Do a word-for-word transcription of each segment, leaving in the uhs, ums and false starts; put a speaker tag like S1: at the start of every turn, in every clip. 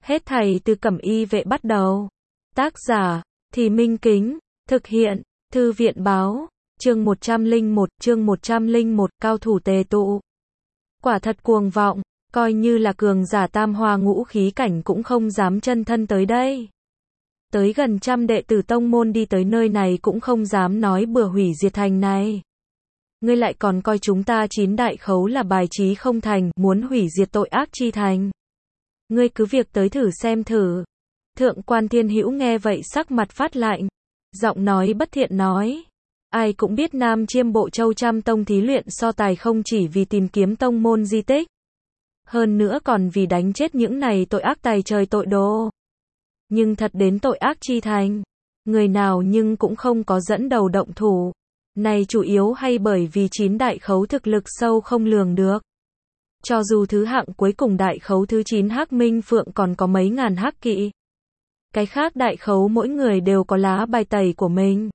S1: Hết thảy từ Cẩm Y Vệ bắt đầu. Tác giả, Thì Minh Kính, thực hiện, Thư viện báo, chương một trăm lẻ một, chương một trăm lẻ một, cao thủ tề tụ. Quả thật cuồng vọng, coi như là cường giả tam hoa ngũ khí cảnh cũng không dám chân thân tới đây. Tới gần trăm đệ tử tông môn đi tới nơi này cũng không dám nói bừa hủy diệt thành này. Ngươi lại còn coi chúng ta chín đại khấu là bài trí không thành, muốn hủy diệt tội ác chi thành. Ngươi cứ việc tới thử xem thử. Thượng quan Thiên Hữu nghe vậy sắc mặt phát lạnh, giọng nói bất thiện nói. Ai cũng biết Nam Chiêm Bộ Châu trăm tông thí luyện so tài không chỉ vì tìm kiếm tông môn di tích. Hơn nữa còn vì đánh chết những này tội ác tày trời tội đồ. Nhưng thật đến tội ác chi thành, người nào nhưng cũng không có dẫn đầu động thủ. Này chủ yếu hay bởi vì chín đại khấu thực lực sâu không lường được. Cho dù thứ hạng cuối cùng đại khấu thứ chín Hắc Minh Phượng còn có mấy ngàn hắc kỵ. Cái khác đại khấu mỗi người đều có lá bài tẩy của mình.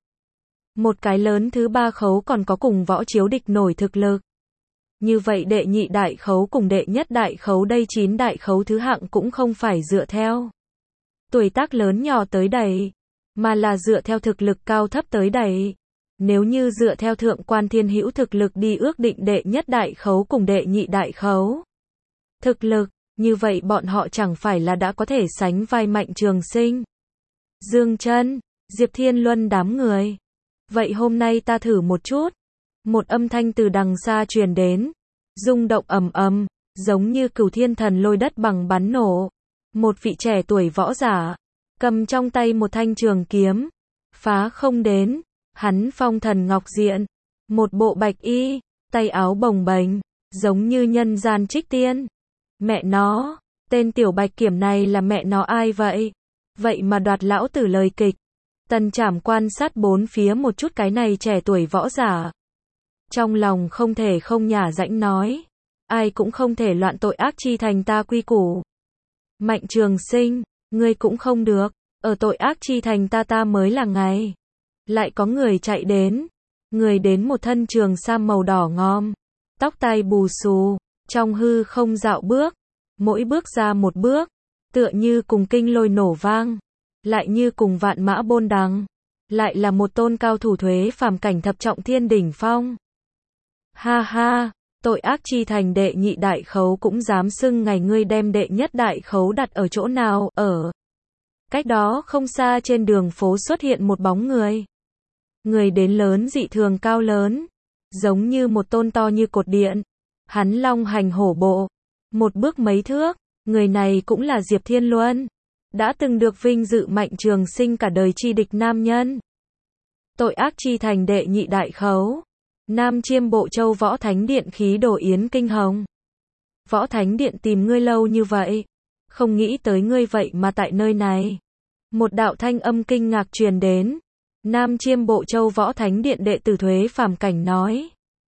S1: Một cái lớn thứ ba khấu còn có cùng võ chiếu địch nổi thực lực. Như vậy đệ nhị đại khấu cùng đệ nhất đại khấu đây chín đại khấu thứ hạng cũng không phải dựa theo tuổi tác lớn nhỏ tới đẩy, mà là dựa theo thực lực cao thấp tới đẩy. Nếu như dựa theo thượng quan Thiên Hữu thực lực đi ước định đệ nhất đại khấu cùng đệ nhị đại khấu thực lực, như vậy bọn họ chẳng phải là đã có thể sánh vai Mạnh Trường Sinh, Dương Chân, Diệp Thiên Luân đám người. Vậy hôm nay ta thử một chút. Một âm thanh từ đằng xa truyền đến, rung động ầm ầm, giống như cửu thiên thần lôi đất bằng bắn nổ. Một vị trẻ tuổi võ giả, cầm trong tay một thanh trường kiếm, phá không đến. Hắn phong thần ngọc diện, một bộ bạch y, tay áo bồng bềnh, giống như nhân gian trích tiên. Mẹ nó, tên tiểu bạch kiểm này là mẹ nó ai vậy? Vậy mà đoạt lão tử lời kịch. Tần Trảm quan sát bốn phía một chút cái này trẻ tuổi võ giả. Trong lòng không thể không nhả rãnh nói. Ai cũng không thể loạn tội ác chi thành ta quy củ. Mạnh Trường Sinh, ngươi cũng không được. Ở tội ác chi thành ta ta mới là ngày. Lại có người chạy đến. Người đến một thân trường sam màu đỏ ngòm. Tóc tai bù xù. Trong hư không dạo bước. Mỗi bước ra một bước. Tựa như cùng kinh lôi nổ vang. Lại như cùng vạn mã bôn đằng. Lại là một tôn cao thủ thuế phàm cảnh thập trọng thiên đỉnh phong. Ha ha, tội ác chi thành đệ nhị đại khấu cũng dám xưng ngày ngươi đem đệ nhất đại khấu đặt ở chỗ nào, ở. Cách đó không xa trên đường phố xuất hiện một bóng người. Người đến lớn dị thường cao lớn. Giống như một tôn to như cột điện. Hắn long hành hổ bộ. Một bước mấy thước. Người này cũng là Diệp Thiên Luân. Đã từng được vinh dự Mạnh Trường Sinh cả đời chi địch nam nhân. Tội ác chi thành đệ nhị đại khấu. Nam Chiêm Bộ Châu Võ Thánh Điện khí đồ Yến Kinh Hồng. Võ Thánh Điện tìm ngươi lâu như vậy. Không nghĩ tới ngươi vậy mà tại nơi này. Một đạo thanh âm kinh ngạc truyền đến. Nam Chiêm Bộ Châu Võ Thánh Điện đệ tử thuế phàm cảnh nói.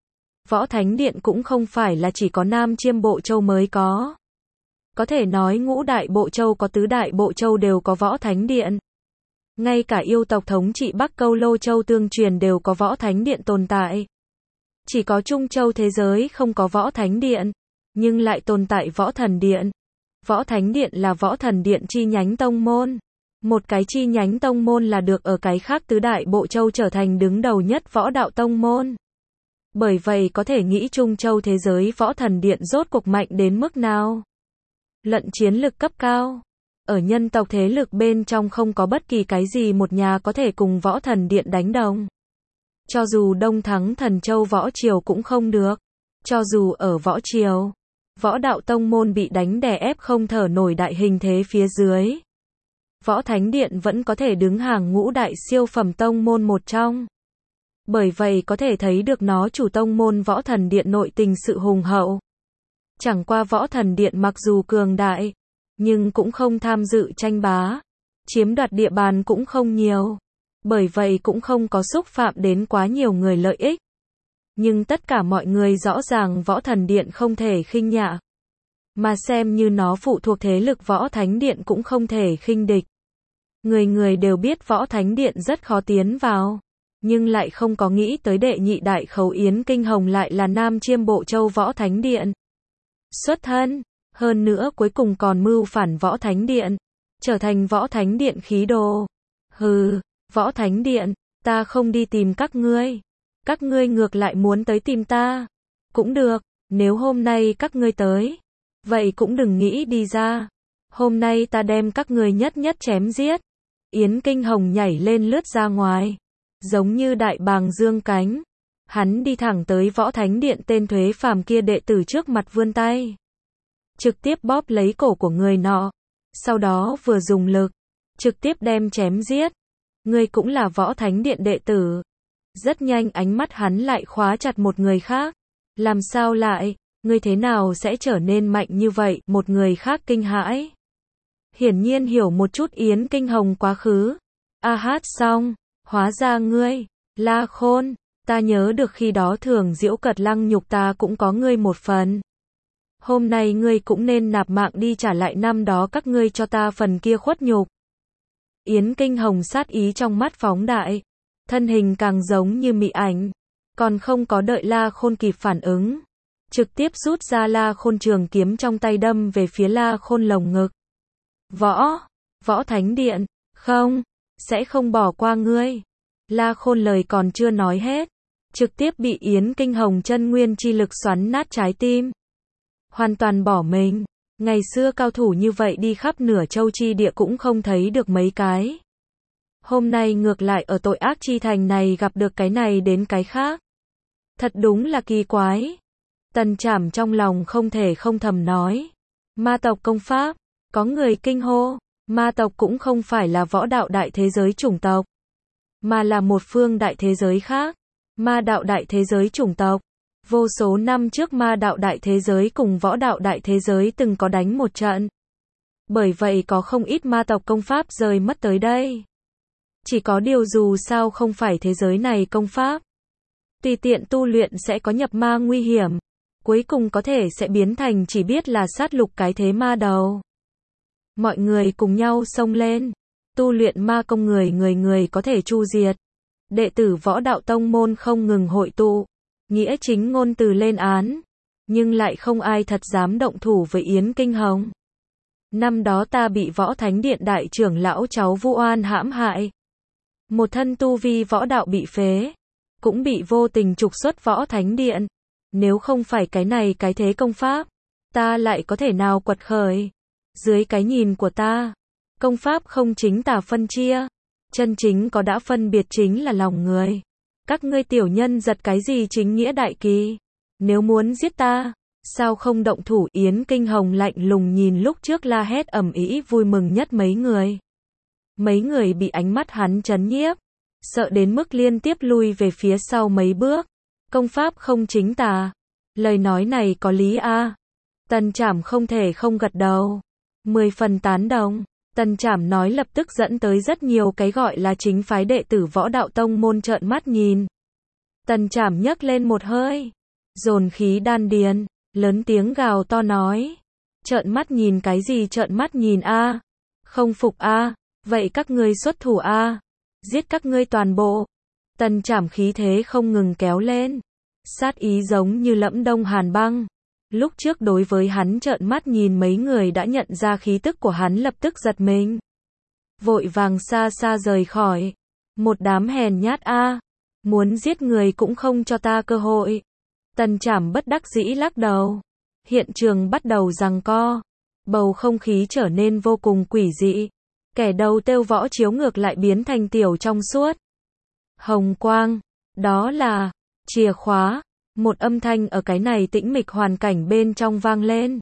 S1: Võ Thánh Điện cũng không phải là chỉ có Nam Chiêm Bộ Châu mới có. Có thể nói ngũ đại bộ châu có tứ đại bộ châu đều có Võ Thánh Điện. Ngay cả yêu tộc thống trị Bắc Câu Lô Châu tương truyền đều có Võ Thánh Điện tồn tại. Chỉ có Trung Châu thế giới không có Võ Thánh Điện, nhưng lại tồn tại Võ Thần Điện. Võ Thánh Điện là Võ Thần Điện chi nhánh tông môn. Một cái chi nhánh tông môn là được ở cái khác tứ đại bộ châu trở thành đứng đầu nhất võ đạo tông môn. Bởi vậy có thể nghĩ Trung Châu thế giới Võ Thần Điện rốt cuộc mạnh đến mức nào. Luận chiến lực cấp cao. Ở nhân tộc thế lực bên trong không có bất kỳ cái gì một nhà có thể cùng Võ Thần Điện đánh đồng. Cho dù Đông Thắng Thần Châu Võ Triều cũng không được. Cho dù ở Võ Triều, võ đạo tông môn bị đánh đè ép không thở nổi đại hình thế phía dưới. Võ Thánh Điện vẫn có thể đứng hàng ngũ đại siêu phẩm tông môn một trong. Bởi vậy có thể thấy được nó chủ tông môn Võ Thần Điện nội tình sự hùng hậu. Chẳng qua Võ Thần Điện mặc dù cường đại, nhưng cũng không tham dự tranh bá, chiếm đoạt địa bàn cũng không nhiều. Bởi vậy cũng không có xúc phạm đến quá nhiều người lợi ích. Nhưng tất cả mọi người rõ ràng Võ Thần Điện không thể khinh nhạ. Mà xem như nó phụ thuộc thế lực Võ Thánh Điện cũng không thể khinh địch. Người người đều biết Võ Thánh Điện rất khó tiến vào. Nhưng lại không có nghĩ tới đệ nhị đại khấu Yến Kinh Hồng lại là Nam Chiêm Bộ Châu Võ Thánh Điện. Xuất thân, Hơn nữa cuối cùng còn mưu phản Võ Thánh Điện, trở thành Võ Thánh Điện khí đồ. Hừ, Võ Thánh Điện, ta không đi tìm các ngươi. Các ngươi ngược lại muốn tới tìm ta. Cũng được, nếu hôm nay các ngươi tới, vậy cũng đừng nghĩ đi ra. Hôm nay ta đem các ngươi nhất nhất chém giết. Yến Kinh Hồng nhảy lên lướt ra ngoài, giống như đại bàng dương cánh. Hắn đi thẳng tới Võ Thánh Điện tên thuế phàm kia đệ tử trước mặt vươn tay, trực tiếp bóp lấy cổ của người nọ, sau đó vừa dùng lực, trực tiếp đem chém giết. Ngươi cũng là Võ Thánh Điện đệ tử. Rất nhanh ánh mắt hắn lại khóa chặt một người khác. Làm sao lại, ngươi thế nào sẽ trở nên mạnh như vậy? Một người khác kinh hãi. Hiển nhiên hiểu một chút Yến Kinh Hồng quá khứ. A hát xong, hóa ra ngươi, La Khôn, ta nhớ được khi đó thường diễu cật lăng nhục ta cũng có ngươi một phần. Hôm nay ngươi cũng nên nạp mạng đi trả lại năm đó các ngươi cho ta phần kia khuất nhục. Yến Kinh Hồng sát ý trong mắt phóng đại, thân hình càng giống như mị ảnh, còn không có đợi La Khôn kịp phản ứng, trực tiếp rút ra La Khôn trường kiếm trong tay đâm về phía La Khôn lồng ngực. Võ, Võ Thánh Điện, không, sẽ không bỏ qua ngươi. La Khôn lời còn chưa nói hết, trực tiếp bị Yến Kinh Hồng chân nguyên chi lực xoắn nát trái tim. Hoàn toàn bỏ mình, ngày xưa cao thủ như vậy đi khắp nửa châu chi địa cũng không thấy được mấy cái. Hôm nay ngược lại ở tội ác chi thành này gặp được cái này đến cái khác. Thật đúng là kỳ quái. Tần Trảm trong lòng không thể không thầm nói. Ma tộc công pháp, có người kinh hô, ma tộc cũng không phải là võ đạo đại thế giới chủng tộc, mà là một phương đại thế giới khác. Ma đạo đại thế giới chủng tộc. Vô số năm trước ma đạo đại thế giới cùng võ đạo đại thế giới từng có đánh một trận. Bởi vậy có không ít ma tộc công pháp rời mất tới đây. Chỉ có điều dù sao không phải thế giới này công pháp, tùy tiện tu luyện sẽ có nhập ma nguy hiểm, cuối cùng có thể sẽ biến thành chỉ biết là sát lục cái thế ma đầu. Mọi người cùng nhau xông lên, tu luyện ma công người người người có thể chu diệt. Đệ tử võ đạo tông môn không ngừng hội tụ, nghĩa chính ngôn từ lên án, nhưng lại không ai thật dám động thủ với Yến Kinh Hồng. Năm đó ta bị Võ Thánh Điện đại trưởng lão cháu Vu Oan hãm hại, một thân tu vi võ đạo bị phế, cũng bị vô tình trục xuất Võ Thánh Điện. Nếu không phải cái này cái thế công pháp, ta lại có thể nào quật khởi? Dưới cái nhìn của ta, công pháp không chính tà phân chia, chân chính có đã phân biệt chính là lòng người. Các ngươi tiểu nhân giật cái gì chính nghĩa đại kỳ? Nếu muốn giết ta, sao không động thủ? Yến Kinh Hồng lạnh lùng nhìn lúc trước la hét ầm ĩ vui mừng nhất mấy người. Mấy người bị ánh mắt hắn chấn nhiếp, sợ đến mức liên tiếp lui về phía sau mấy bước. Công pháp không chính tà, lời nói này có lý a. Tần Trảm không thể không gật đầu, mười phần tán đồng. Tần Trảm nói lập tức dẫn tới rất nhiều cái gọi là chính phái đệ tử võ đạo tông môn trợn mắt nhìn. Tần Trảm nhấc lên một hơi, dồn khí đan điền, lớn tiếng gào to nói: trợn mắt nhìn cái gì? Trợn mắt nhìn a? Không phục a? Vậy các ngươi xuất thủ a? Giết các ngươi toàn bộ. Tần Trảm khí thế không ngừng kéo lên, sát ý giống như lẫm đông hàn băng. Lúc trước đối với hắn trợn mắt nhìn mấy người đã nhận ra khí tức của hắn lập tức giật mình, vội vàng xa xa rời khỏi. Một đám hèn nhát a, muốn giết người cũng không cho ta cơ hội. Tần Trảm bất đắc dĩ lắc đầu. Hiện trường bắt đầu giằng co, bầu không khí trở nên vô cùng quỷ dị. Kẻ đầu têu võ chiếu ngược lại biến thành tiểu trong suốt. Hồng quang, đó là chìa khóa. Một âm thanh ở cái này tĩnh mịch hoàn cảnh bên trong vang lên.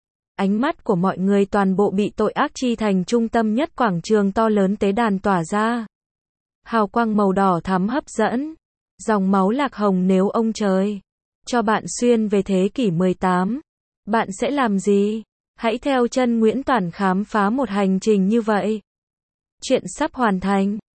S1: Ánh mắt của mọi người toàn bộ bị tội ác chi thành trung tâm nhất quảng trường to lớn tế đàn tỏa ra. Hào quang màu đỏ thắm hấp dẫn, dòng máu lạc hồng. Nếu ông trời cho bạn xuyên về thế kỷ mười tám, bạn sẽ làm gì? Hãy theo chân Nguyễn Toản khám phá một hành trình như vậy. Chuyện sắp hoàn thành.